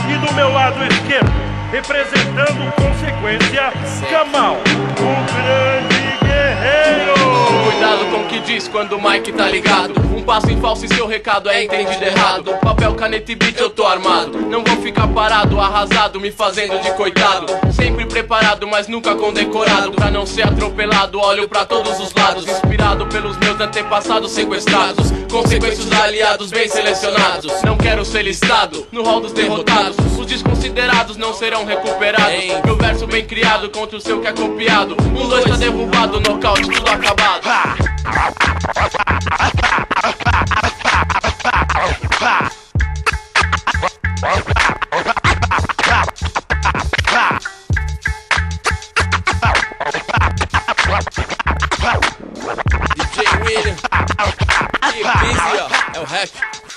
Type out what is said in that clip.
E do meu lado esquerdo, representando consequência, Kamal, o grande guerreiro. Cuidado com o que diz quando o Mike tá ligado. Um passo em falso e seu recado é entendido errado. Papel, caneta e beat, eu tô armado. Não vou ficar parado, arrasado, me fazendo de coitado. Sempre preparado, mas nunca condecorado. Pra não ser atropelado, olho pra todos os lados. Inspirado pelos meus antepassados sequestrados. Consequências aliados bem selecionados. Não quero ser listado no hall dos derrotados. Os desconsiderados não serão recuperados. Meu verso bem criado contra o seu que é copiado. 1-2 tá derrubado, nocaute, tudo acabado. DJ William, que busy, é o rap.